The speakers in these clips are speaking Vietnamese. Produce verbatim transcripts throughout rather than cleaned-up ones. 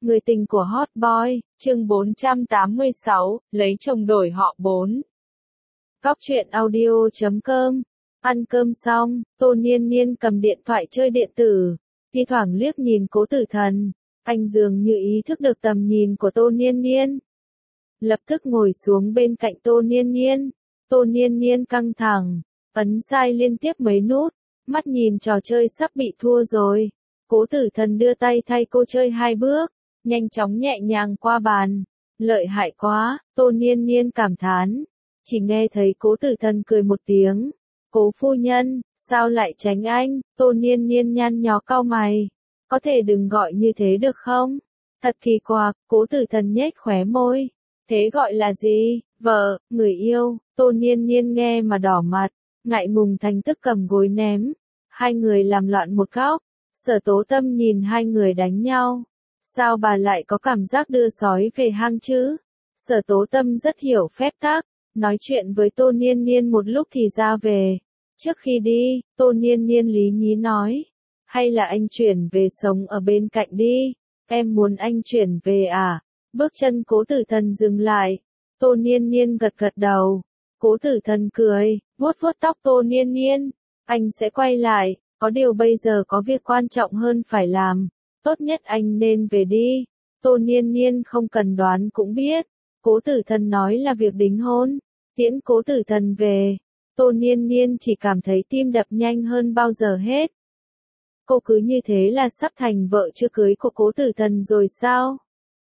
Người tình của Hot Boy, chương bốn trăm tám mươi sáu, lấy chồng đổi họ bốn. Góc truyện audio chấm com. Ăn cơm xong, Tô Niên Niên cầm điện thoại chơi điện tử, thi thoảng liếc nhìn Cố Tử Thần. Anh dường như ý thức được tầm nhìn của Tô Niên Niên. Lập tức ngồi xuống bên cạnh Tô Niên Niên. Tô Niên Niên căng thẳng, ấn sai liên tiếp mấy nút, mắt nhìn trò chơi sắp bị thua rồi. Cố Tử Thần đưa tay thay cô chơi hai bước, nhanh chóng nhẹ nhàng qua bàn. Lợi hại quá, Tô Niên Niên cảm thán. Chỉ nghe thấy Cố Tử Thần cười một tiếng. Cố phu nhân, sao lại tránh anh? Tô Niên Niên nhăn nhó cau mày. Có thể đừng gọi như thế được không? Thật kỳ quặc, Cố Tử Thần nhếch khóe môi. Thế gọi là gì? Vợ, người yêu. Tô Niên Niên nghe mà đỏ mặt, ngại ngùng thành tức cầm gối ném. Hai người làm loạn một góc. Sở Tố Tâm nhìn hai người đánh nhau. Sao bà lại có cảm giác đưa sói về hang chứ? Sở Tố Tâm rất hiểu phép tắc, nói chuyện với Tô Niên Niên một lúc thì ra về. Trước khi đi, Tô Niên Niên lý nhí nói, hay là anh chuyển về sống ở bên cạnh đi, em muốn anh chuyển về à? Bước chân Cố Tử Thần dừng lại, Tô Niên Niên gật gật đầu. Cố Tử Thần cười, vuốt vuốt tóc Tô Niên Niên, anh sẽ quay lại, có điều bây giờ có việc quan trọng hơn phải làm. Tốt nhất anh nên về đi. Tô Niên Niên không cần đoán cũng biết. Cố Tử Thần nói là việc đính hôn. Tiễn Cố Tử Thần về. Tô Niên Niên chỉ cảm thấy tim đập nhanh hơn bao giờ hết. Cô cứ như thế là sắp thành vợ chưa cưới của Cố Tử Thần rồi sao?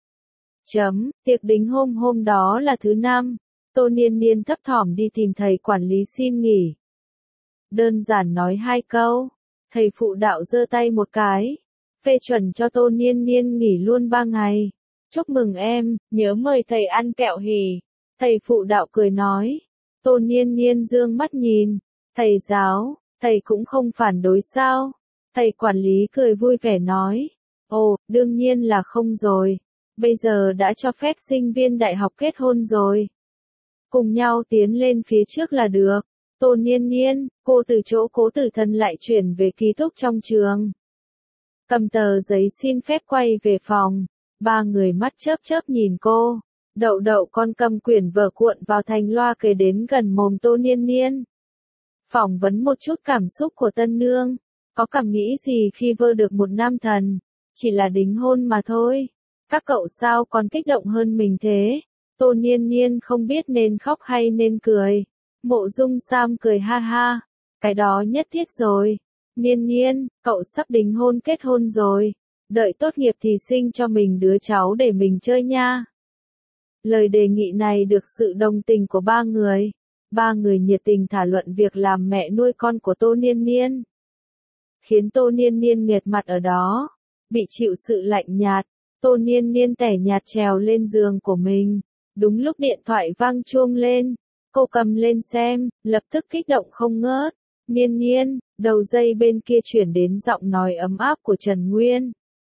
Chấm, tiệc đính hôn hôm đó là thứ năm. Tô Niên Niên thấp thỏm đi tìm thầy quản lý xin nghỉ. Đơn giản nói hai câu. Thầy phụ đạo giơ tay một cái, phê chuẩn cho Tô Niên Niên nghỉ luôn ba ngày. Chúc mừng em, nhớ mời thầy ăn kẹo hỉ. Thầy phụ đạo cười nói. Tô Niên Niên dương mắt nhìn. Thầy giáo, thầy cũng không phản đối sao? Thầy quản lý cười vui vẻ nói. Ồ, đương nhiên là không rồi. Bây giờ đã cho phép sinh viên đại học kết hôn rồi. Cùng nhau tiến lên phía trước là được. Tô Niên Niên, cô từ chỗ Cố Tử Thần lại chuyển về ký túc trong trường. Cầm tờ giấy xin phép quay về phòng. Ba người mắt chớp chớp nhìn cô. Đậu đậu con cầm quyển vở cuộn vào thành loa kề đến gần mồm Tô Niên Niên. Phỏng vấn một chút cảm xúc của tân nương. Có cảm nghĩ gì khi vơ được một nam thần? Chỉ là đính hôn mà thôi. Các cậu sao còn kích động hơn mình thế? Tô Niên Niên không biết nên khóc hay nên cười. Mộ Dung Sam cười ha ha. Cái đó nhất thiết rồi. Niên Niên, cậu sắp đính hôn kết hôn rồi. Đợi tốt nghiệp thì sinh cho mình đứa cháu để mình chơi nha. Lời đề nghị này được sự đồng tình của ba người. Ba người nhiệt tình thảo luận việc làm mẹ nuôi con của Tô Niên Niên. Khiến Tô Niên Niên nghẹt mặt ở đó. Bị chịu sự lạnh nhạt. Tô Niên Niên tẻ nhạt trèo lên giường của mình. Đúng lúc điện thoại vang chuông lên. Cô cầm lên xem, lập tức kích động không ngớt. Niên Niên, đầu dây bên kia chuyển đến giọng nói ấm áp của Trần Nguyên.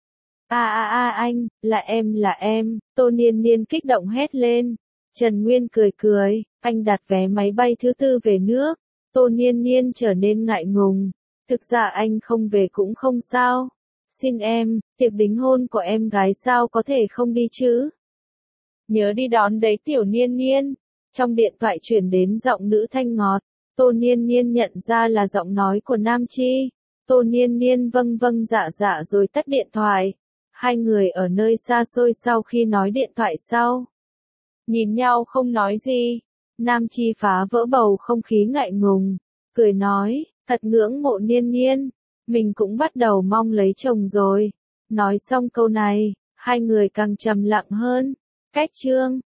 A a a anh, là em là em, Tô Niên Niên kích động hét lên. Trần Nguyên cười cười, anh đặt vé máy bay thứ tư về nước. Tô Niên Niên trở nên ngại ngùng. Thực ra anh không về cũng không sao. Xin em, tiệc đính hôn của em gái sao có thể không đi chứ? Nhớ đi đón đấy tiểu Niên Niên. Trong điện thoại truyền đến giọng nữ thanh ngọt. Tô Niên Niên nhận ra là giọng nói của Nam Chi. Tô Niên Niên vâng vâng dạ dạ rồi tắt điện thoại. Hai người ở nơi xa xôi sau khi nói điện thoại sau. Nhìn nhau không nói gì. Nam Chi phá vỡ bầu không khí ngại ngùng. Cười nói, thật ngưỡng mộ Niên Niên. Mình cũng bắt đầu mong lấy chồng rồi. Nói xong câu này, hai người càng trầm lặng hơn. Cách chương.